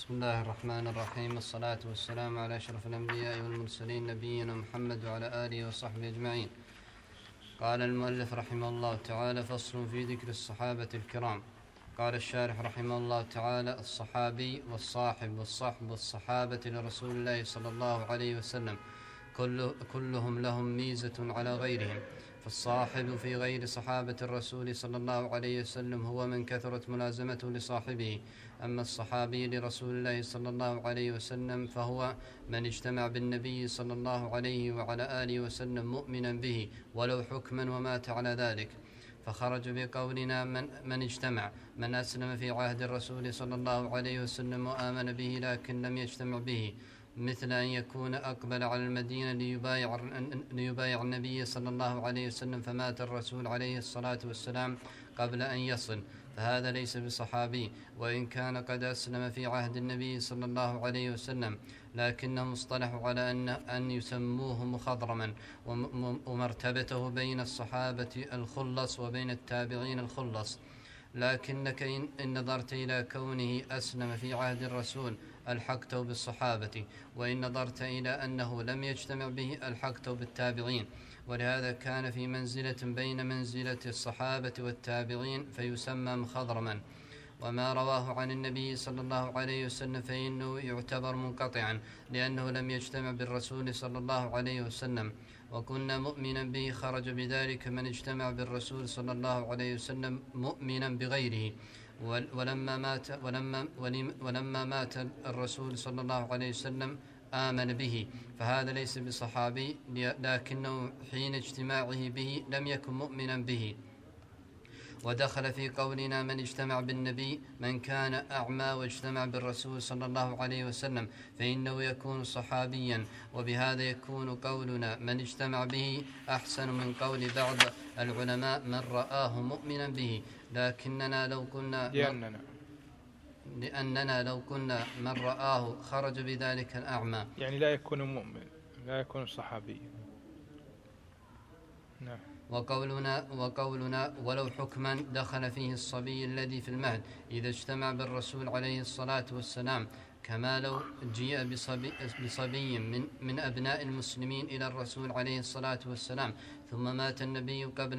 بسم الله الرحمن الرحيم، والصلاة والسلام على أشرف الأنبياء والمرسلين نبينا محمد وعلى آله وصحبه أجمعين. قال المؤلف رحمه الله تعالى: فصل في ذكر الصحابة الكرام. قال الشارح رحمه الله تعالى: الصحابي والصاحب والصحب والصحابة لرسول الله صلى الله عليه وسلم كلهم لهم ميزة على غيرهم، فالصاحب في غير صحابة الرسول صلى الله عليه وسلم هو من كثرت ملازمته لصاحبه. أما الصحابي لرسول الله صلى الله عليه وسلم فهو من اجتمع بالنبي صلى الله عليه وعلى آله وسلم مؤمنا به ولو حكما ومات على ذلك. فخرج بقولنا من اجتمع من أسلم في عهد الرسول صلى الله عليه وسلم وآمن به لكن لم يجتمع به، مثل أن يكون أقبل على المدينة ليبايع النبي صلى الله عليه وسلم فمات الرسول عليه الصلاة والسلام قبل أن يصل، فهذا ليس بصحابي، وإن كان قد أسلم في عهد النبي صلى الله عليه وسلم، لكنهم اصطلحوا على أن يسموه مخضرما، ومرتبته بين الصحابة الخلص وبين التابعين الخلص. لكنك إن نظرت إلى كونه أسلم في عهد الرسول ألحقته بالصحابة، وإن نظرت إلى أنه لم يجتمع به ألحقته بالتابعين، ولهذا كان في منزلة بين منزلة الصحابة والتابعين فيسمى مخضرما. وما رواه عن النبي صلى الله عليه وسلم فإنه يعتبر منقطعا لأنه لم يجتمع بالرسول صلى الله عليه وسلم، وكنا مؤمنا به خرج بذلك من اجتمع بالرسول صلى الله عليه وسلم مؤمنا بغيره. ولما مات الرسول صلى الله عليه وسلم آمن به، فهذا ليس بصحابي، لكنه حين اجتماعه به لم يكن مؤمنا به. ودخل في قولنا من اجتمع بالنبي من كان أعمى واجتمع بالرسول صلى الله عليه وسلم فإنه يكون صحابيا، وبهذا يكون قولنا من اجتمع به أحسن من قول بعض العلماء من رآه مؤمنا به، لأننا لو كنا من رآه خرج بذلك الأعمى، يعني لا يكون مؤمن، لا يكون صحابي. نعم. وقولنا ولو حكما دخل فيه الصبي الذي في المهد إذا اجتمع بالرسول عليه الصلاة والسلام، كما لو جيء بصبي من أبناء المسلمين إلى الرسول عليه الصلاة والسلام ثم مات النبي قبل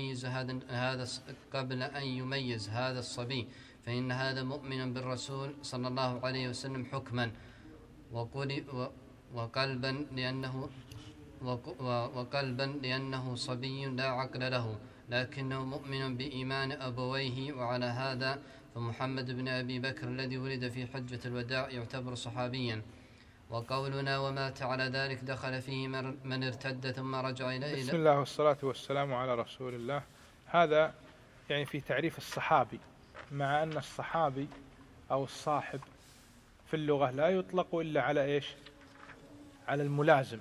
أن يميز هذا الصبي، فإن هذا مؤمن بالرسول صلى الله عليه وسلم حكما وقلبا لأنه صبي لا عقل له، لكنه مؤمن بإيمان أبويه. وعلى هذا فمحمد بن أبي بكر الذي ولد في حجة الوداع يعتبر صحابيا. وقولنا ومات على ذلك دخل فيه من ارتد ثم رجع إلى بسم الله والصلاة والسلام على رسول الله. هذا يعني في تعريف الصحابي، مع أن الصحابي أو الصاحب في اللغة لا يطلق إلا على إيش؟ على الملازم.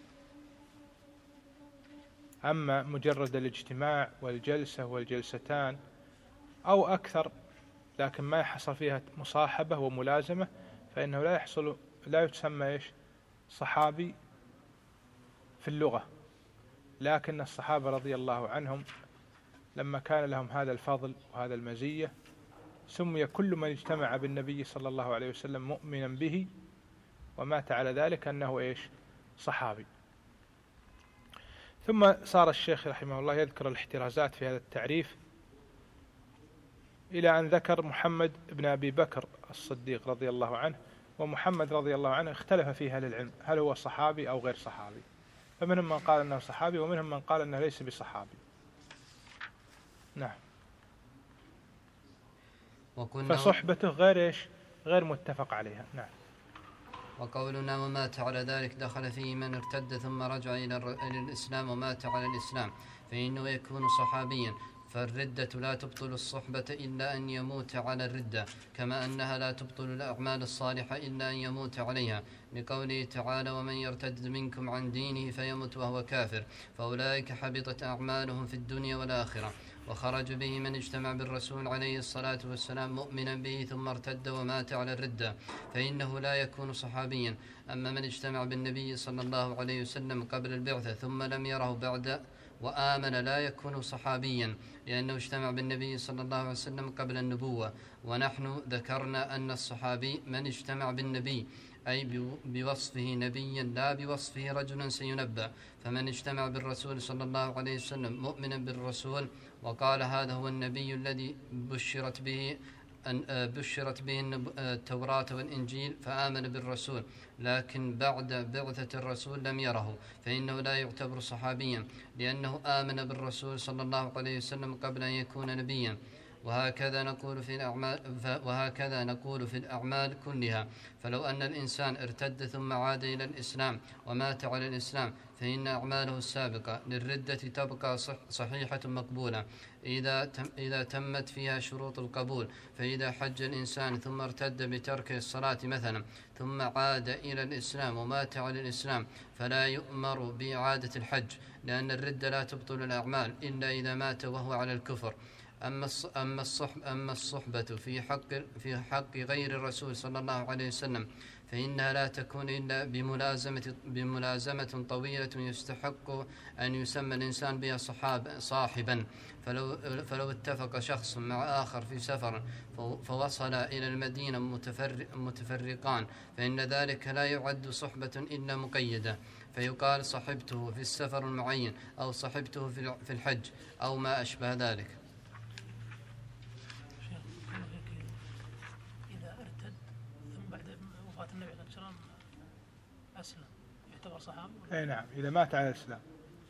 أما مجرد الاجتماع والجلسة والجلستان أو أكثر لكن ما يحصل فيها مصاحبة وملازمة فإنه لا يتسمى إيش؟ صحابي في اللغة. لكن الصحابة رضي الله عنهم لما كان لهم هذا الفضل وهذا المزية سمي كل من اجتمع بالنبي صلى الله عليه وسلم مؤمنا به ومات على ذلك أنه إيش؟ صحابي. ثم صار الشيخ رحمه الله يذكر الاحترازات في هذا التعريف إلى أن ذكر محمد بن أبي بكر الصديق رضي الله عنه. ومحمد رضي الله عنه اختلف فيه أهل العلم هل هو صحابي أو غير صحابي، فمنهم من قال أنه صحابي ومنهم من قال أنه ليس بصحابي. نعم. فصحبته غير متفق عليها. نعم. وقولنا ومات على ذلك دخل فيه من ارتد ثم رجع إلى الإسلام ومات على الإسلام فإنه يكون صحابيا، فالردة لا تبطل الصحبة إلا أن يموت على الردة، كما أنها لا تبطل الأعمال الصالحة إلا أن يموت عليها، لقوله تعالى ومن يرتد منكم عن دينه فيمت وهو كافر فأولئك حبطت أعمالهم في الدنيا والآخرة. وخرج به من اجتمع بالرسول عليه الصلاة والسلام مؤمنا به ثم ارتد ومات على الردة فإنه لا يكون صحابيا. أما من اجتمع بالنبي صلى الله عليه وسلم قبل البعثة ثم لم يره وآمن لا يكون صحابيا، لأنه اجتمع بالنبي صلى الله عليه وسلم قبل النبوة. ونحن ذكرنا أن الصحابي من اجتمع بالنبي، أي بوصفه نبيا لا بوصفه رجلا سينبأ. فمن اجتمع بالرسول صلى الله عليه وسلم مؤمنا بالرسول وقال هذا هو النبي الذي بشرت به التوراة والإنجيل فآمن بالرسول، لكن بعد بعثة الرسول لم يره، فإنه لا يعتبر صحابيا، لأنه آمن بالرسول صلى الله عليه وسلم قبل أن يكون نبيا. وهكذا نقول في الأعمال كلها. فلو أن الإنسان ارتد ثم عاد إلى الإسلام ومات على الإسلام فإن أعماله السابقة للردة تبقى صحيحة مقبولة إذا تمت فيها شروط القبول. فإذا حج الإنسان ثم ارتد بترك الصلاة مثلا ثم عاد إلى الإسلام ومات على الإسلام فلا يؤمر بإعادة الحج، لأن الردة لا تبطل الأعمال إلا إذا مات وهو على الكفر. أما الصحبة في حق غير الرسول صلى الله عليه وسلم فإنها لا تكون إلا بملازمة طويلة يستحق أن يسمى الإنسان بها صاحبا. فلو اتفق شخص مع آخر في سفر فوصل إلى المدينة متفرقان فإن ذلك لا يعد صحبة إلا مقيدة، فيقال صحبته في السفر المعين أو صحبته في الحج أو ما أشبه ذلك. أسلم يعتبر صحابي؟ أي نعم، إذا مات على الإسلام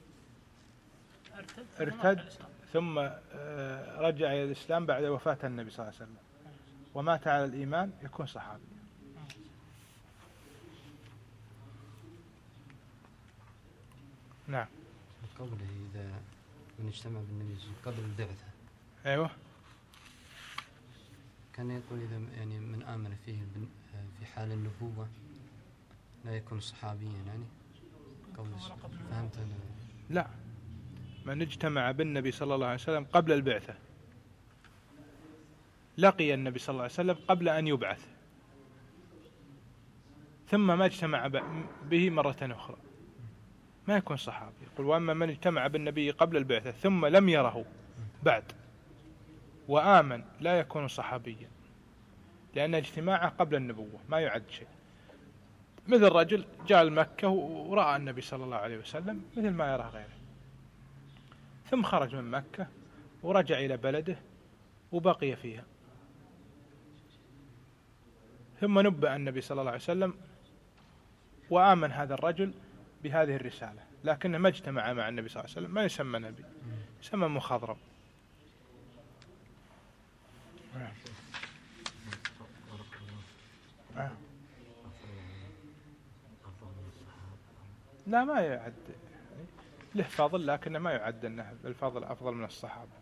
ارتد ثم رجع إلى الإسلام بعد وفاة النبي صلى الله عليه وسلم ومات على الإيمان يكون صحابي. نعم. قوله إذا من اجتمع بالنبي قبل البعثة، أيوة، كان يقول إذا يعني من آمن فيه في حال النبوة لا يكون صحابيا، يعني فهمت أنا؟ لا، من اجتمع بالنبي صلى الله عليه وسلم قبل البعثة لقي النبي صلى الله عليه وسلم قبل أن يبعث ثم ما اجتمع به مرة أخرى ما يكون صحابي. يقول وأما من اجتمع بالنبي قبل البعثة ثم لم يره بعد وآمن لا يكون صحابيا، لأن اجتماعه قبل النبوة ما يعد شيء. مثل رجل جاء لمكة ورأى النبي صلى الله عليه وسلم مثل ما يرى غيره، ثم خرج من مكة ورجع إلى بلده وبقي فيها، ثم نبأ النبي صلى الله عليه وسلم وآمن هذا الرجل بهذه الرسالة، لكنه ما اجتمع مع النبي صلى الله عليه وسلم، ما يسمى نبي، يسمى مخضرم. لا، ما يعد له فضل، لكنه ما يعد أنه بالفضل أفضل من الصحابة.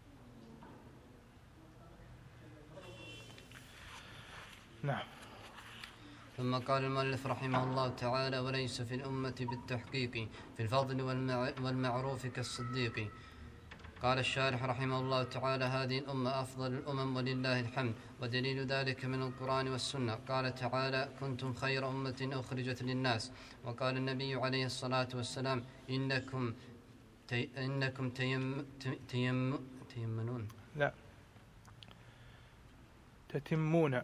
نعم. ثم قال المؤلف رحمه الله تعالى: وليس في الأمة بالتحقيق في الفضل والمعروف كالصديق. قال الشارح رحمه الله تعالى: هذه الأمة أفضل الأمم ولله الحمد، ودليل ذلك من القرآن والسنة. قال تعالى: كنتم خير أمة أخرجت للناس. وقال النبي عليه الصلاة والسلام: إنكم تيمنون لا تتمون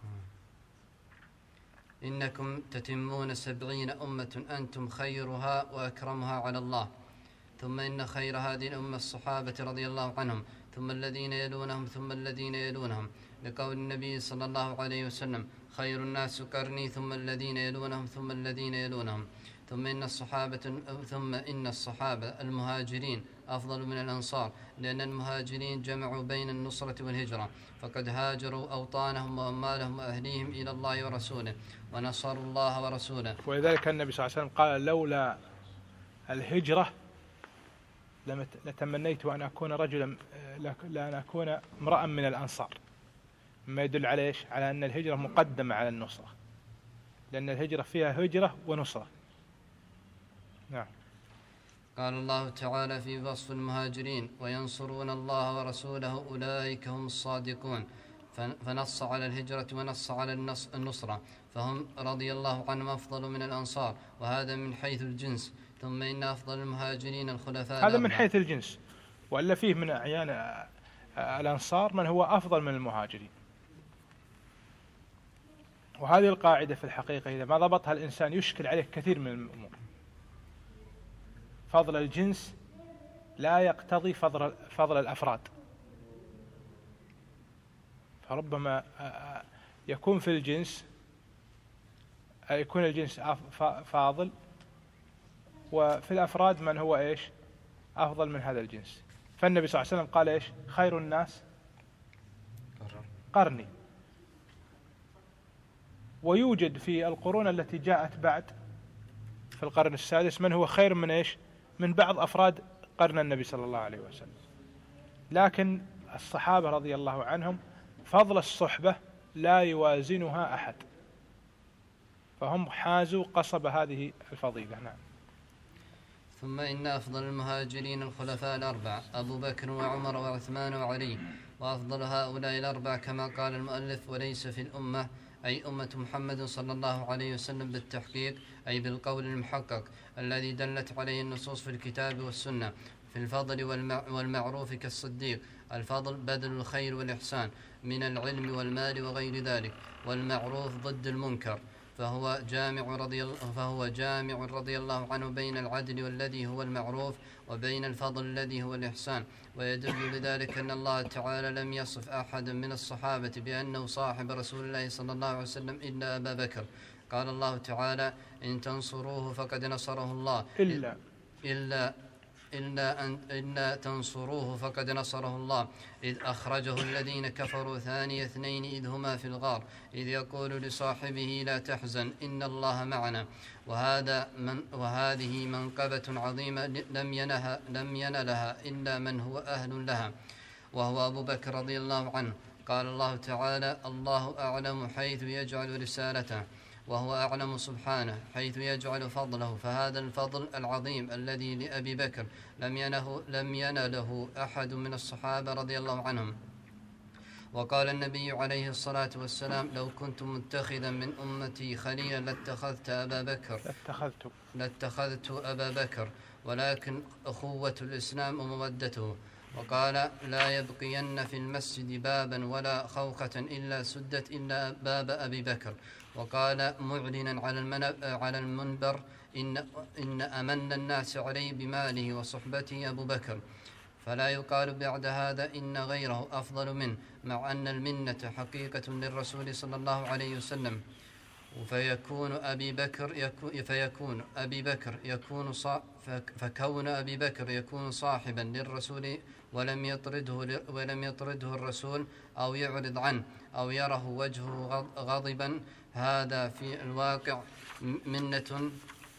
إنكم تتمون 70 أمة أنتم خيرها وأكرمها على الله. ثم إن خير هذه الأمة الصحابة رضي الله عنهم، ثم الذين يلونهم، ثم الذين يلونهم، لقول النبي صلى الله عليه وسلم: خير الناس قرني، ثم الذين يلونهم، ثم الذين يلونهم. ثم إن الصحابة المهاجرين أفضل من الأنصار، لأن المهاجرين جمعوا بين النصرة والهجرة، فقد هاجروا أوطانهم وأموالهم وأهليهم إلى الله ورسوله ونصروا الله ورسوله. ولذلك النبي صلى الله عليه وسلم قال: لولا الهجرة لتمنيت أن أكون رجلا، لأن أكون امرأ من الأنصار. ما يدل على إيش؟ على أن الهجرة مقدمة على النصرة، لأن الهجرة فيها هجرة ونصرة. نعم. قال الله تعالى في وصف المهاجرين: وينصرون الله ورسوله أولئك هم الصادقون. فنص على الهجرة ونص على النصرة، فهم رضي الله عنهم أفضل من الأنصار، وهذا من حيث الجنس. ثم إن أفضل المهاجرين الخلفاء هذا من الأربعة. حيث الجنس، وإلا فيه من أعيان الأنصار من هو أفضل من المهاجرين. وهذه القاعدة في الحقيقة إذا ما ضبطها الإنسان يشكل عليه كثير من الأمور. فضل الجنس لا يقتضي فضل الأفراد، فربما يكون في الجنس يكون الجنس فاضل، وفي الأفراد من هو إيش أفضل من هذا الجنس. فالنبي صلى الله عليه وسلم قال إيش خير الناس قرني. ويوجد في القرون التي جاءت بعد في القرن السادس من هو خير من إيش من بعض أفراد قرن النبي صلى الله عليه وسلم. لكن الصحابة رضي الله عنهم فضل الصحبة لا يوازنها أحد، فهم حازوا قصب هذه الفضيلة. نعم. ثم إن أفضل المهاجرين الخلفاء الأربعة أبو بكر وعمر وعثمان وعلي، وأفضل هؤلاء الأربعة كما قال المؤلف وليس في الأمة أي أمة محمد صلى الله عليه وسلم بالتحقيق أي بالقول المحقق الذي دلت عليه النصوص في الكتاب والسنة في الفضل والمعروف كالصديق. الفضل بدل الخير والإحسان من العلم والمال وغير ذلك، والمعروف ضد المنكر، فهو جامع رضي الله عنه بين العدل والذي هو المعروف وبين الفضل الذي هو الإحسان. ويدل لذلك أن الله تعالى لم يصف أحدا من الصحابة بأنه صاحب رسول الله صلى الله عليه وسلم إلا أبا بكر. قال الله تعالى إن تنصروه فقد نصره الله إلا تنصروه فقد نصره الله إذ أخرجه الذين كفروا ثاني اثنين إذ هما في الغار إذ يقول لصاحبه لا تحزن إن الله معنا. وهذه منقبة عظيمة لم ينلها إلا من هو أهل لها، وهو أبو بكر رضي الله عنه. قال الله تعالى الله أعلم حيث يجعل رسالته، وهو أعلم سبحانه حيث يجعل فضله. فهذا الفضل العظيم الذي لأبي بكر لم ينله أحد من الصحابة رضي الله عنهم. وقال النبي عليه الصلاة والسلام لو كنت متخذا من أمتي خليلا لاتخذت أبا بكر ولكن أخوة الإسلام ومودته. وقال لا يبقين في المسجد بابا ولا خوخة إلا سدت إلا باب أبي بكر. وقال معلنا على المنبر إن أمن الناس علي بماله وصحبته أبو بكر، فلا يقال بعد هذا إن غيره أفضل منه، مع أن المنة حقيقة للرسول صلى الله عليه وسلم. فكون أبي بكر يكون صاحبا للرسول ولم يطرده الرسول أو يعرض عنه أو يره وجهه غضبا، هذا في الواقع منة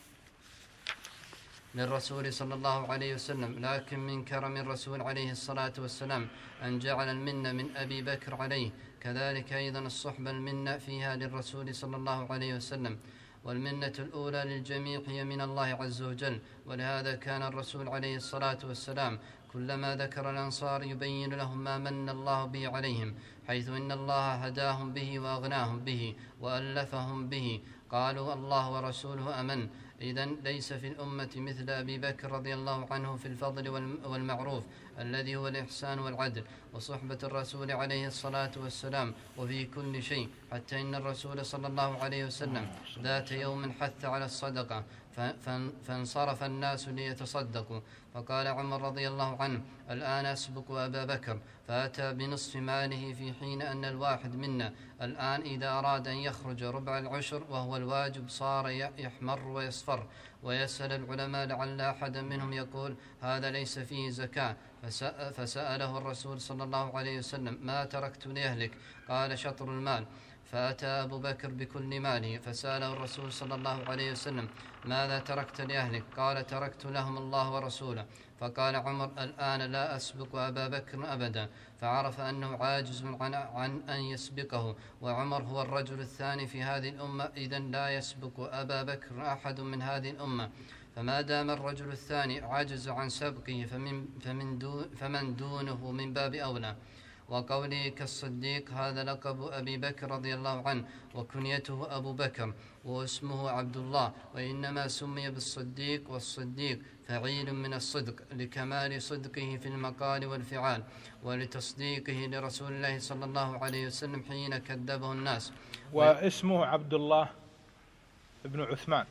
للرسول صلى الله عليه وسلم. لكن من كرم الرسول عليه الصلاة والسلام أن جعل المنة من أبي بكر عليه، كذلك أيضا الصحبة المنة فيها للرسول صلى الله عليه وسلم. والمنة الأولى للجميع هي من الله عز وجل، ولهذا كان الرسول عليه الصلاة والسلام كلما ذكر الأنصار يبين لهم ما من الله به عليهم، حيث إن الله هداهم به وأغناهم به وألفهم به. قالوا الله ورسوله أمن. إذن ليس في الأمة مثل أبي بكر رضي الله عنه في الفضل والمعروف الذي هو الإحسان والعدل وصحبة الرسول عليه الصلاة والسلام وفي كل شيء، حتى إن الرسول صلى الله عليه وسلم ذات يوم حث على الصدقة فانصرف الناس ليتصدقوا، فقال عمر رضي الله عنه الآن أسبق أبا بكر، فأتى بنصف ماله في حين أن الواحد منا الآن إذا أراد أن يخرج ربع العشر وهو الواجب صار يحمر ويصفر ويسأل العلماء لعل أحدا منهم يقول هذا ليس فيه زكاة. فسأله الرسول صلى الله عليه وسلم ما تركت لأهلك؟ قال شطر المال. فأتى أبو بكر بكل ماله فسأله الرسول صلى الله عليه وسلم ماذا تركت لأهلك؟ قال تركت لهم الله ورسوله. فقال عمر الآن لا أسبق أبا بكر أبدا، فعرف أنه عاجز عن أن يسبقه، وعمر هو الرجل الثاني في هذه الأمة، إذن لا يسبق أبا بكر أحد من هذه الأمة. فما دام الرجل الثاني عجز عن سبقه فمن دونه من باب أولى. وقوله كالصديق هذا لقب أبي بكر رضي الله عنه وكنيته أبو بكر واسمه عبد الله، وإنما سمي بالصديق، والصديق فعيل من الصدق لكمال صدقه في المقال والفعال ولتصديقه لرسول الله صلى الله عليه وسلم حين كذبه الناس. واسمه عبد الله بن عثمان،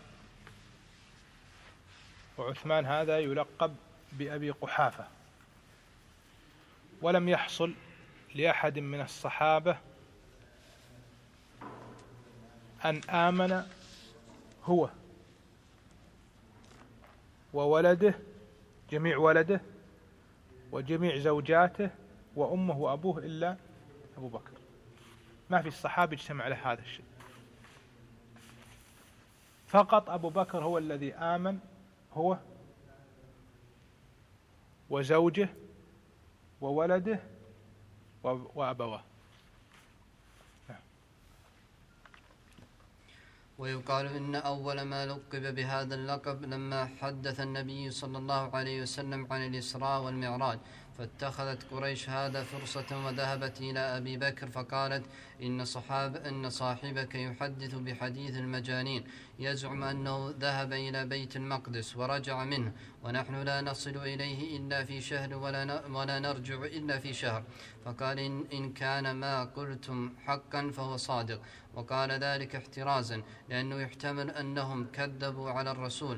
وعثمان هذا يلقب بأبي قحافة. ولم يحصل لأحد من الصحابة أن آمن هو وولده، جميع ولده وجميع زوجاته وأمه وأبوه إلا أبو بكر. ما في الصحابة اجتمع على هذا الشيء، فقط أبو بكر هو الذي آمن، هو وزوجه وولده وأبواه. ويقال إن أول ما لقب بهذا اللقب لما حدث النبي صلى الله عليه وسلم عن الإسراء والمعراج، فاتخذت قريش هذا فرصة وذهبت إلى أبي بكر فقالت إن صاحبك يحدث بحديث المجانين، يزعم أنه ذهب إلى بيت المقدس ورجع منه، ونحن لا نصل إليه إلا في شهر ولا نرجع إلا في شهر. فقال إن كان ما قلتم حقا فهو صادق، وقال ذلك احترازا لأنه يحتمل أنهم كذبوا على الرسول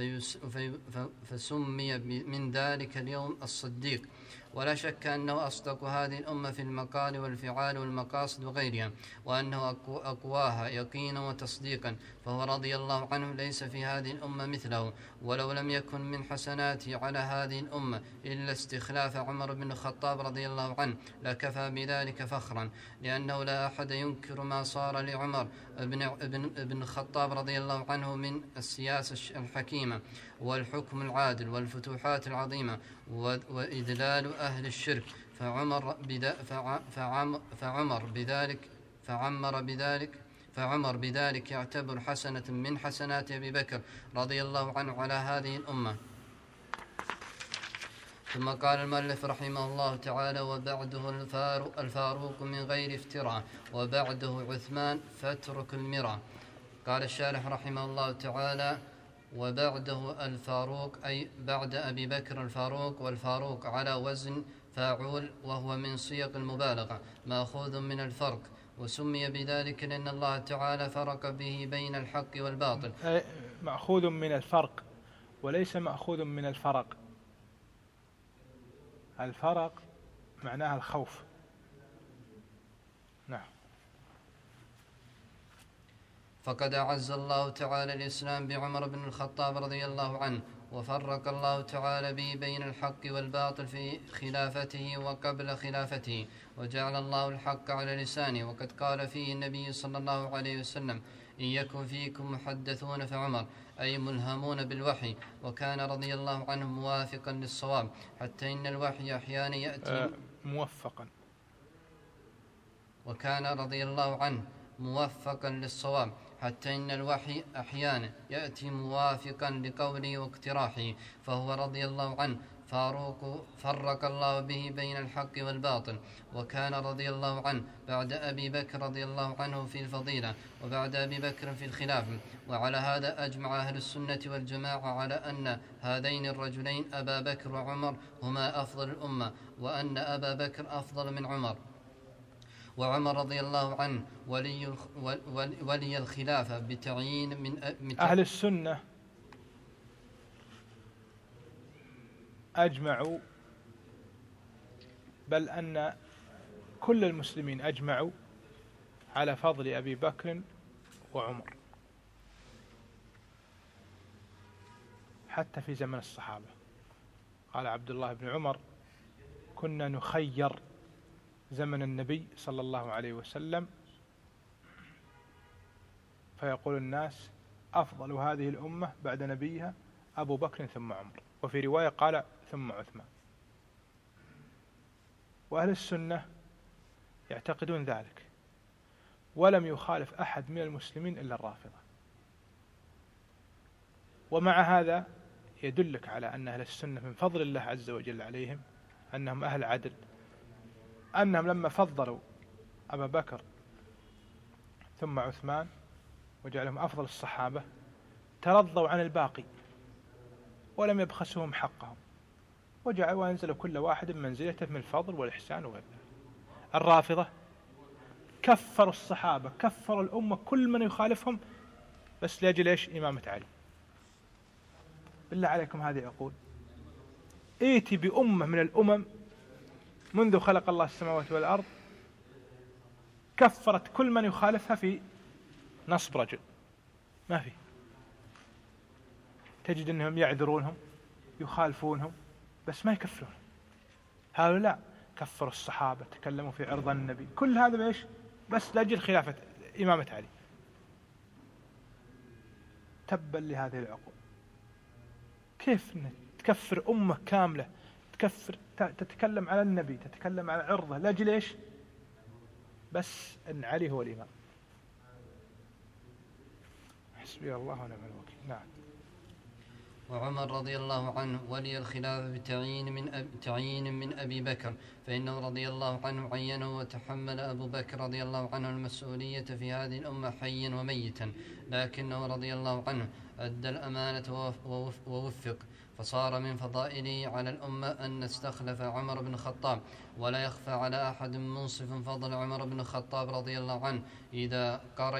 فسمي من ذلك اليوم الصديق. ولا شك أنه أصدق هذه الأمة في المقال والفعال والمقاصد وغيرها، وأنه أقواها يقينا وتصديقا، فهو رضي الله عنه ليس في هذه الأمة مثله. ولو لم يكن من حسناته على هذه الأمة إلا استخلاف عمر بن الخطاب رضي الله عنه لكفى بذلك فخرا، لأنه لا أحد ينكر ما صار لعمر بن الخطاب رضي الله عنه من السياسة الحكيمة والحكم العادل والفتوحات العظيمة وإذلال أهل الشرك، فعمر بذلك يعتبر حسنة من حسنات أبي بكر رضي الله عنه على هذه الأمة. ثم قال المؤلف رحمه الله تعالى: وبعده الفاروق من غير افتراء، وبعده عثمان فاترك المرى. قال الشارح رحمه الله تعالى: وبعده الفاروق أي بعد أبي بكر الفاروق، والفاروق على وزن فاعول، وهو من صيغ المبالغة مأخوذ من الفرق، وسمي بذلك لأن الله تعالى فرق به بين الحق والباطل. مأخوذ من الفرق وليس مأخوذ من الفرق. الفرق معناها الخوف. نعم. فقد أعز الله تعالى الإسلام بعمر بن الخطاب رضي الله عنه، وفرق الله تعالى به بين الحق والباطل في خلافته وقبل خلافته، وجعل الله الحق على لسانه. وقد قال فيه النبي صلى الله عليه وسلم: إن يكن فيكم محدثون فعمر، أي ملهمون بالوحي. وكان رضي الله عنه موافقا للصواب، حتى إن الوحي أحيانا يأتي موفقا. وكان رضي الله عنه موفقا للصواب، حتى إن الوحي أحيانا يأتي موافقا لقوله واقتراحه، فهو رضي الله عنه فاروق فرق الله به بين الحق والباطل. وكان رضي الله عنه بعد أبي بكر رضي الله عنه في الفضيلة، وبعد أبي بكر في الخلافة. وعلى هذا أجمع أهل السنة والجماعة على أن هذين الرجلين أبا بكر وعمر هما أفضل الأمة، وأن أبا بكر أفضل من عمر. وعمر رضي الله عنه ولي الخلافة بتعيين من أهل السنة أجمعوا، بل أن كل المسلمين أجمعوا على فضل أبي بكر وعمر حتى في زمن الصحابة. قال عبد الله بن عمر: كنا نخير زمن النبي صلى الله عليه وسلم، فيقول الناس: أفضل هذه الأمة بعد نبيها أبو بكر ثم عمر، وفي رواية قال: ثم عثمان. وأهل السنة يعتقدون ذلك، ولم يخالف أحد من المسلمين إلا الرافضة. ومع هذا يدلك على أن أهل السنة من فضل الله عز وجل عليهم أنهم أهل عدل، أنهم لما فضلوا أبا بكر ثم عثمان وجعلهم أفضل الصحابة ترضوا عن الباقي ولم يبخسوهم حقهم، وأنزلوا كل واحد منزلته من الفضل والإحسان وغيره. الرافضة كفروا الصحابة، كفروا الأمة، كل من يخالفهم بس لأجل إيش؟ إمامة علي. بالله عليكم هذه عقول؟ ائتي بأمة من الأمم منذ خلق الله السماوات والأرض كفرت كل من يخالفها في نصب رجل، ما في. تجد أنهم يعذرونهم يخالفونهم بس ما يكفرون. هؤلاء كفروا الصحابة، تكلموا في عرض النبي، كل هذا بإيش؟ بس لأجل خلافة إمامة علي. تبا لهذه العقول. كيف تكفر أمة كاملة، تتكلم على النبي، تتكلم على عرضه لأجل إيش؟ بس أن علي هو الإمام. حسبي الله ونعم الوكيل. نعم. وعمر رضي الله عنه ولي الخلافة بتعيين من أبي بكر، فإنه رضي الله عنه عينه، وتحمل أبو بكر رضي الله عنه المسؤولية في هذه الأمة حيا وميتا، لكنه رضي الله عنه أدى الأمانة ووفق، فصار من فضائله على الأمة أن استخلف عمر بن الخطاب، ولا يخفى على أحد منصف فضل عمر بن الخطاب رضي الله عنه إذا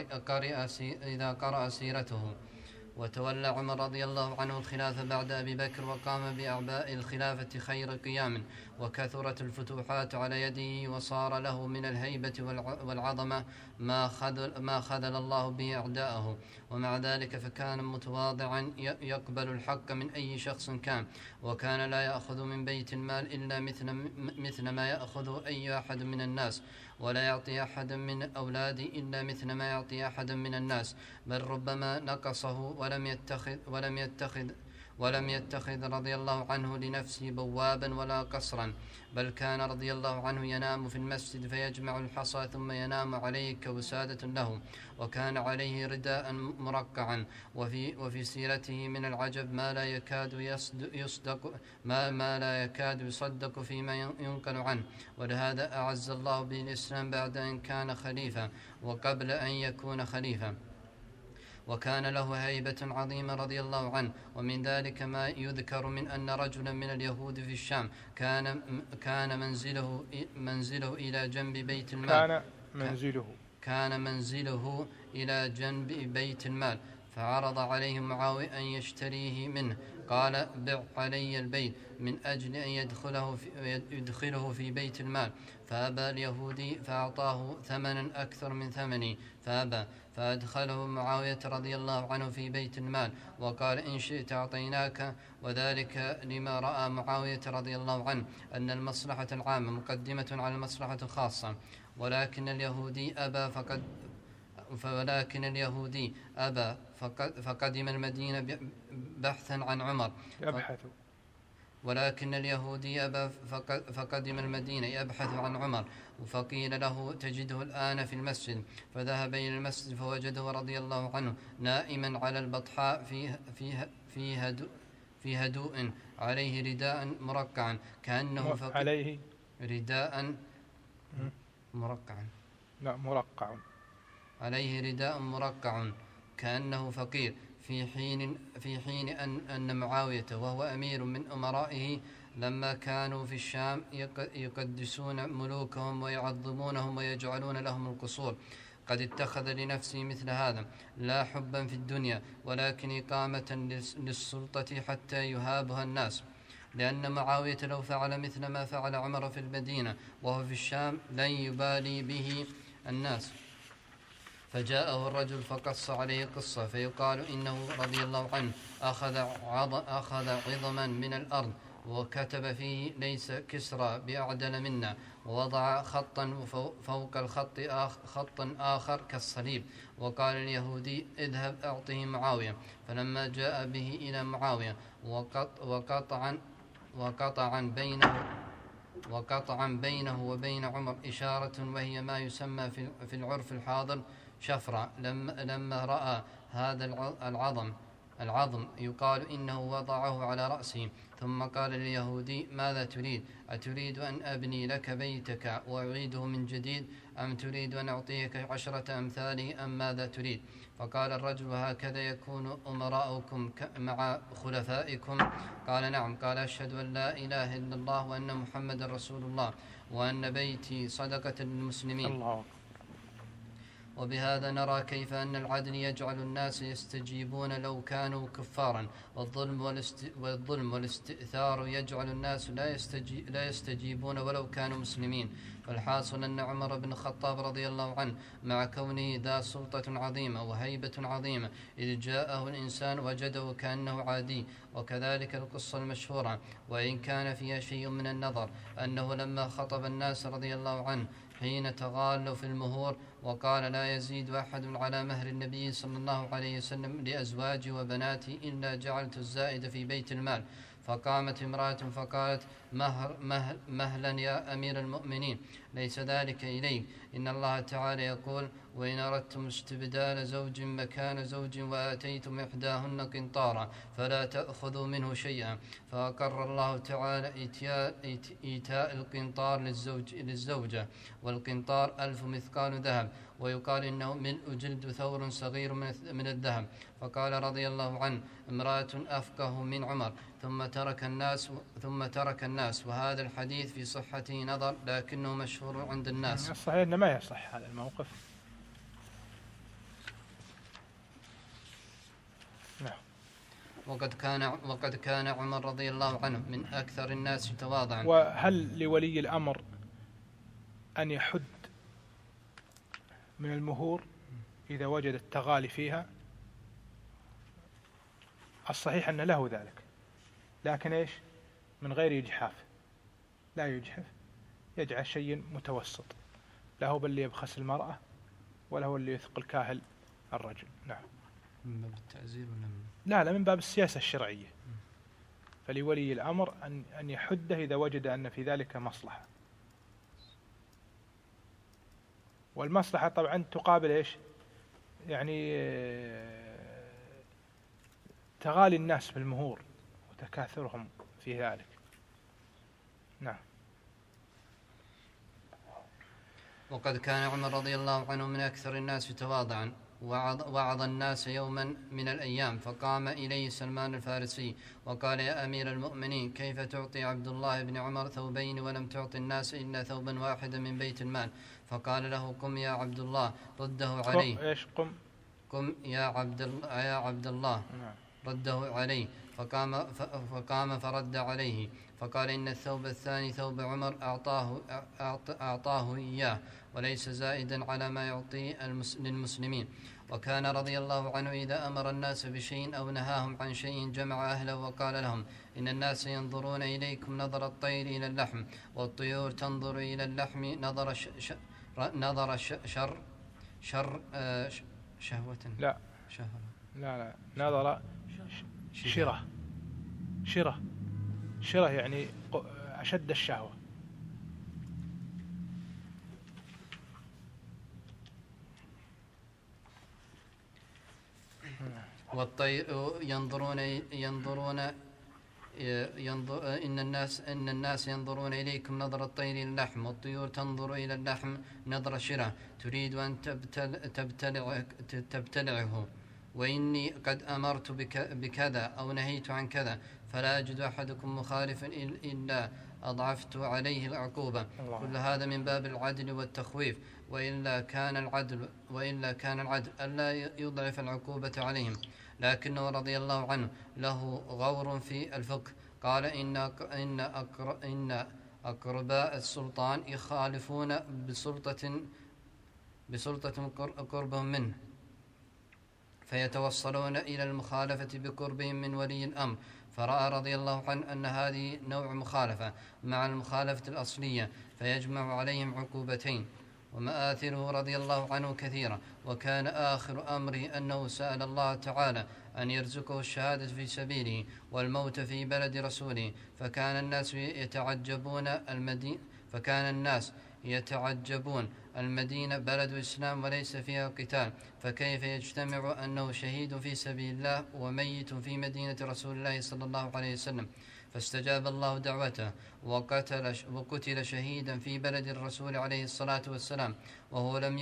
قرأ سيرته. وتولى عمر رضي الله عنه الخلافة بعد أبي بكر، وقام بأعباء الخلافة خير قيام، وكثرت الفتوحات على يده، وصار له من الهيبة والعظمة ما خذل الله به أعداءه. ومع ذلك فكان متواضعا يقبل الحق من أي شخص كان، وكان لا يأخذ من بيت المال إلا مثل ما يأخذ أي أحد من الناس، ولا يعطي أحد من أولاده إلا مثل ما يعطي أحد من الناس، بل ربما نقصه ولم يتخذ رضي الله عنه لنفسه بوابا ولا قصرا، بل كان رضي الله عنه ينام في المسجد فيجمع الحصى ثم ينام عليه كوسادة له، وكان عليه رداء مرقعا. وفي سيرته من العجب ما لا يكاد يصدق فيما ينقل عنه، ولهذا أعز الله به الإسلام بعد أن كان خليفة وقبل أن يكون خليفة، وكان له هيبة عظيمة رضي الله عنه. ومن ذلك ما يذكر من أن رجلا من اليهود في الشام كان منزله إلى جنب بيت المال، كان منزله إلى جنب بيت المال، فعرض عليه معاوية أن يشتريه منه، قال بع علي البيت من أجل أن يدخله في بيت المال، فأبى اليهودي، فأعطاه ثمنا أكثر من ثمنه فأبى، فأدخله معاوية رضي الله عنه في بيت المال، وقال إن شئت أعطيناك، وذلك لما رأى معاوية رضي الله عنه أن المصلحة العامة مقدمة على المصلحة الخاصة. ولكن اليهودي أبى فقدم المدينة بحثا عن عمر، فقدم المدينة يبحث عن عمر، فقيل له تجده الآن في المسجد، فذهب إلى المسجد فوجده رضي الله عنه نائما على البطحاء في هدوء عليه رداء مرقعا كأنه عليه رداء مرقعا عليه رداء مرقع كأنه فقير، في حين أن معاوية وهو أمير من أمرائه لما كانوا في الشام يقدسون ملوكهم ويعظمونهم ويجعلون لهم القصور، قد اتخذ لنفسه مثل هذا، لا حبا في الدنيا ولكن إقامة للسلطة حتى يهابها الناس، لأن معاوية لو فعل مثل ما فعل عمر في المدينة وهو في الشام لن يبالي به الناس. فجاءه الرجل فقص عليه قصة، فيقال إنه رضي الله عنه أخذ عظما من الأرض وكتب فيه ليس كسرى بأعدل منا، ووضع خطا فوق الخط خطا آخر كالصليب، وقال اليهودي اذهب أعطه معاوية، فلما جاء به إلى معاوية وقطعا بينه وبين عمر إشارة، وهي ما يسمى في العرف الحاضر شفرة، لما رأى هذا العظم العظم يقال إنه وضعه على رأسه. ثم قال لليهودي: ماذا تريد؟ أتريد أن أبني لك بيتك وأعيده من جديد، أم تريد أن أعطيك 10 أمثاله، أم ماذا تريد؟ فقال الرجل: هكذا يكون أمراؤكم مع خلفائكم؟ قال: نعم. قال: أشهد أن لا إله إلا الله وأن محمد رسول الله وأن بيتي صدقة للمسلمين. الله. وبهذا نرى كيف أن العدل يجعل الناس يستجيبون لو كانوا كفارا، والظلم والاستئثار يجعل الناس لا يستجيبون ولو كانوا مسلمين. فالحاصل أن عمر بن الخطاب رضي الله عنه مع كونه ذا سلطة عظيمة وهيبة عظيمة، إذ جاءه الإنسان وجده كأنه عادي. وكذلك القصة المشهورة، وإن كان فيها شيء من النظر، أنه لما خطب الناس رضي الله عنه حين تغالوا في المهور وقال: لا يزيد أحد على مهر النبي صلى الله عليه وسلم لأزواجي وبناتي إلا جعلت الزائد في بيت المال. فقامت امرأة فقالت: مهلا يا أمير المؤمنين، ليس ذلك إليك، إن الله تعالى يقول: وإن أردتم استبدال زوج مكان زوج وآتيتم إحداهن قنطارا فلا تأخذوا منه شيئا. فأقر الله تعالى إيتاء القنطار للزوجة، والقنطار 1000 مثقال ذهب، ويقال إنه ملء جلد ثور صغير من الذهب. فقال رضي الله عنه: امرأة أفقه من عمر، ثم ترك الناس. وهذا الحديث في صحته نظر، لكنه مشهور عند الناس. الصحيح أنه ما يصح هذا الموقف. نعم. وقد كان عمر رضي الله عنه من أكثر الناس تواضعا. وهل لولي الأمر أن يحد من المهور إذا وجد التغالي فيها؟ الصحيح أن له ذلك، لكن إيش؟ من غير إجحاف، لا يجحف، يجعل شيء متوسط، لا هو باللي يبخس المرأة ولا هو اللي يثقل كاهل الرجل. نعم. من باب التعزير لا من باب السياسة الشرعية. فلولي الأمر أن يحده إذا وجد أن في ذلك مصلحة، والمصلحة طبعا تقابل إيش؟ يعني تغالي الناس بالمهور وتكاثرهم في ذلك. نعم. وقد كان عمر رضي الله عنه من أكثر الناس تواضعا، وعظ الناس يوما من الأيام، فقام إليه سلمان الفارسي وقال: يا أمير المؤمنين، كيف تعطي عبد الله بن عمر ثوبين ولم تعطي الناس إلا ثوبا واحدا من بيت المال؟ فقال له: قم يا عبد الله رده عليه. إيش قم يا عبد الله رده عليه. فقام فرد عليه، فقال: إن الثوب الثاني ثوب عمر أعطاه إياه، وليس زائدا على ما يعطيه للمسلمين. وكان رضي الله عنه إذا أمر الناس بشيء أو نهاهم عن شيء جمع أهله وقال لهم: إن الناس ينظرون إليكم نظر الطير إلى اللحم، والطيور تنظر إلى اللحم نظر شهوة. لا شهرة. لا نظر شرة يعني أشد الشهوة. والطير ينظرون إن الناس ينظرون إليكم نظر الطير إلى اللحم، والطيور تنظر إلى اللحم نظر شرة، تريد أن تبتلعه. وإني قد أمرت بكذا أو نهيت عن كذا، فلا أجد أحدكم مخالفا إلا أضعفت عليه العقوبة. كل هذا من باب العدل والتخويف، وإلا كان العدل ألا يضعف العقوبة عليهم. لكنه رضي الله عنه له غور في الفقه. قال: إن أقرباء السلطان يخالفون بسلطة قربهم منه، فيتوصلون إلى المخالفة بقربهم من ولي الأمر. فرأى رضي الله عنه أن هذه نوع مخالفة مع المخالفة الأصلية، فيجمع عليهم عقوبتين. ومآثره رضي الله عنه كثيرة، وكان آخر أمره أنه سأل الله تعالى أن يرزقه الشهادة في سبيله والموت في يتعجبون المدينة بلد إسلام وليس فيها قتال، فكيف يجتمع أنه شهيد في سبيل الله وميت في مدينة رسول الله صلى الله عليه وسلم؟ فاستجاب الله دعوته وقتل شهيدا في بلد الرسول عليه الصلاة والسلام، وهو لم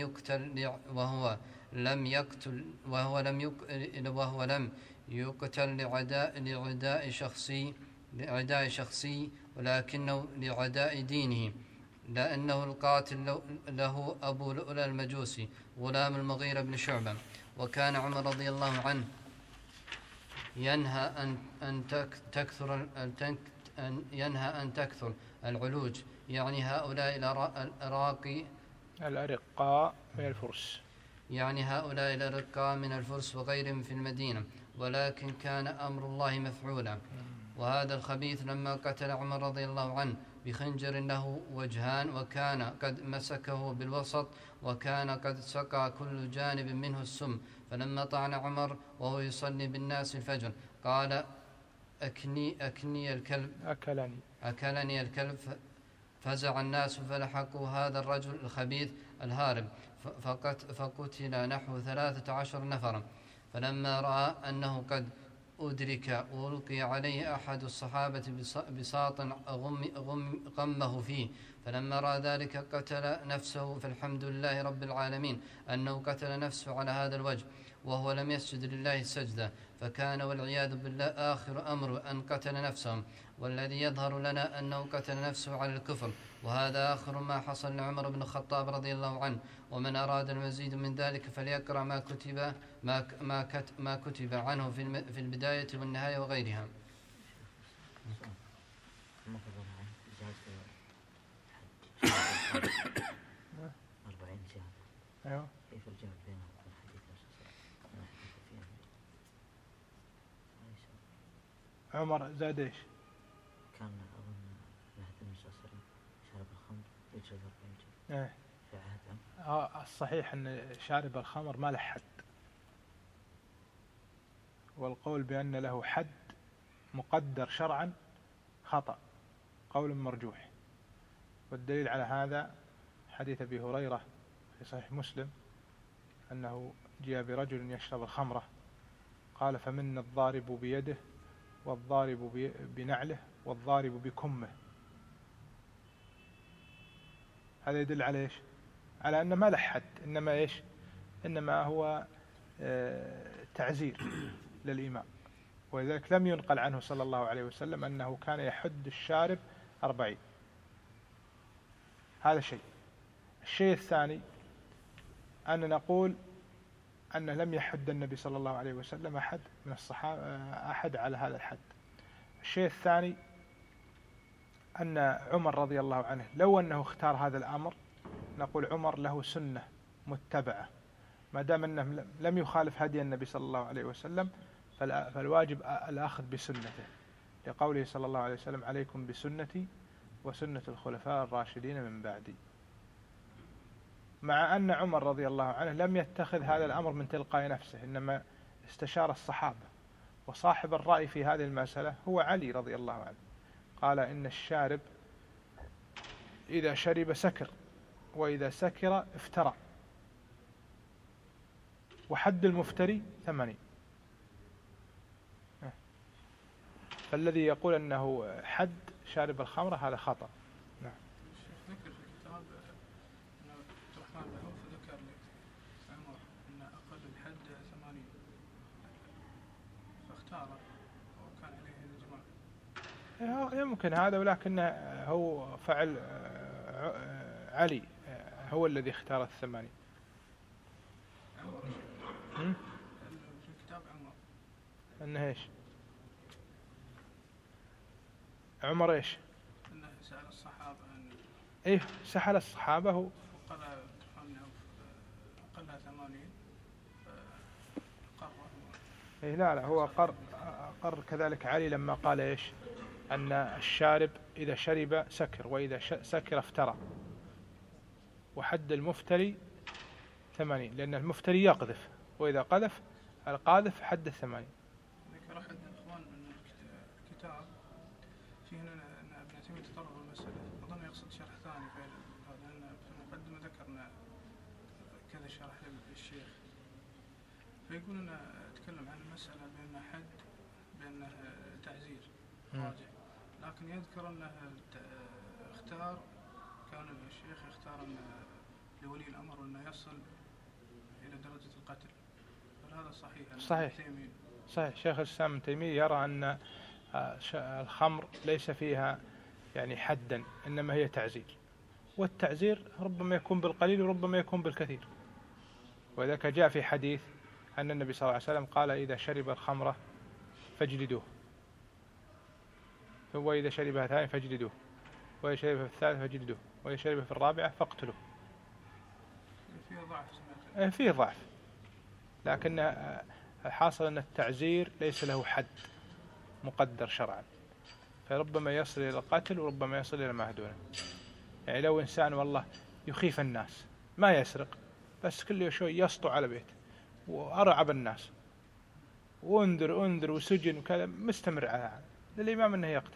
يقتل لعداء شخصي ولكنه لعداء دينه، لأنه القاتل له أبو لؤلؤ المجوسي غلام المغيرة بن شعبة. وكان عمر رضي الله عنه ينهى أن تكثر العلوج، يعني هؤلاء الأرقاء من الفرس، يعني هؤلاء الأرقاء من الفرس وغيرهم في المدينة، ولكن كان أمر الله مفعولا. وهذا الخبيث لما قتل عمر رضي الله عنه بخنجر له وجهان، وكان قد مسكه بالوسط، وكان قد سقى كل جانب منه السم، فلما طعن عمر وهو يصلي بالناس الفجر قال أكلني الكلب، فزع الناس فلحقوا هذا الرجل الخبيث الهارب، فقتل نحو 13 نفرا. فلما رأى أنه قد أدرك وألقي عليه أحد الصحابة بساط غمه فيه، فلما رأى ذلك قتل نفسه. فالحمد لله رب العالمين أنه قتل نفسه على هذا الوجه وهو لم يسجد لله سجدة، فكان والعياذ بالله آخر أمر أن قتل نفسه، والذي يظهر لنا أنه قتل نفسه على الكفر، وهذا آخر ما حصل لعمر بن الخطاب رضي الله عنه. ومن أراد المزيد من ذلك فليقرأ ما كتب عنه في البداية والنهاية وغيرها. كيف الجمع بينهم عمر زاد ايش؟ كان أظن عهد النبي صلى الله عليه وسلم شرب الخمر يجلد 40 جلد في عهد الصحيح أن شارب الخمر ما له حد، والقول بأن له حد مقدر شرعا خطأ، قول مرجوح. والدليل على هذا حديث أبي هريرة في صحيح مسلم أنه جاء برجل يشرب الخمرة قال فمنا الضارب بيده والضارب بنعله والضارب بكمه. هذا يدل على إيش؟ على أن ما له حد، إنما إيش؟ إنما هو تعزير للإمام. ولذلك لم ينقل عنه صلى الله عليه وسلم أنه كان يحد الشارب 40. هذا شيء. الشيء الثاني أن نقول أنه لم يحد النبي صلى الله عليه وسلم أحد من الصحابة أحد على هذا الحد. الشيء الثاني أن عمر رضي الله عنه لو أنه اختار هذا الأمر نقول عمر له سنة متبعة، ما دام أنه لم يخالف هدي النبي صلى الله عليه وسلم فالواجب الأخذ بسنته، لقوله صلى الله عليه وسلم عليكم بسنتي وسنة الخلفاء الراشدين من بعدي. مع أن عمر رضي الله عنه لم يتخذ هذا الأمر من تلقاء نفسه، إنما استشار الصحابة، وصاحب الرأي في هذه المسألة هو علي رضي الله عنه، قال إن الشارب إذا شرب سكر وإذا سكر افترى، وحد المفتري 80. فالذي يقول أنه حد شارب الخمر هذا خطأ. نعم. ذكر في الكتاب أن عبد الرحمن بن عوف ذكر لعمر أن أقل الحد 80 فاختاره وكان عليه الإجماع. يمكن هذا، ولكن هو فعل علي هو الذي اختار 80. في الكتاب عمر أنه إيش؟ عمر إيش؟ أنه سأل الصحابة إيه سأل الصحابة هو وقال عبد الرحمن بن عوف أقلها 80 فقرر. إيه لا هو قر كذلك علي لما قال إيش؟ أن الشارب إذا شرب سكر وإذا سكر افترى، وحد المفتري 80، لأن المفتري يقذف، وإذا قذف القاذف حد 80. ذكر أحد الإخوان أن الكتاب فيه أن ابن تيمية تطرق المسألة، أظن يقصد شرح ثاني في هذا، أن الشيخ فيقول أنه أتكلم عن المسألة بأنه حد بأنه تعزير راجع، لكن يذكر أنه اختار، كان الشيخ يختار أن لولي الأمر أنه يصل إلى درجة القتل، هل هذا صحيح؟ صحيح. شيخ الإسلام ابن تيمية يرى أن الخمر ليس فيها يعني حدا، إنما هي تعزير، والتعزير ربما يكون بالقليل وربما يكون بالكثير. وذلك جاء في حديث أن النبي صلى الله عليه وسلم قال إذا شرب الخمرة فاجلدوه، وإذا شربها ثاني فاجلدوه، وإذا شربها في الثالث فاجلدوه، وإذا شربها في الرابعة فاقتلوه. فيه ضعف، لكن حاصل أن التعزير ليس له حد مقدر شرعا، فربما يصل إلى القتل وربما يصل إلى ما دونه. يعني لو إنسان والله يخيف الناس ما يسرق، بس كل شوي يسطو على بيته وأرعب الناس وانذر وسجن وكذا، مستمر على هذا، للإمام أنه يقتله.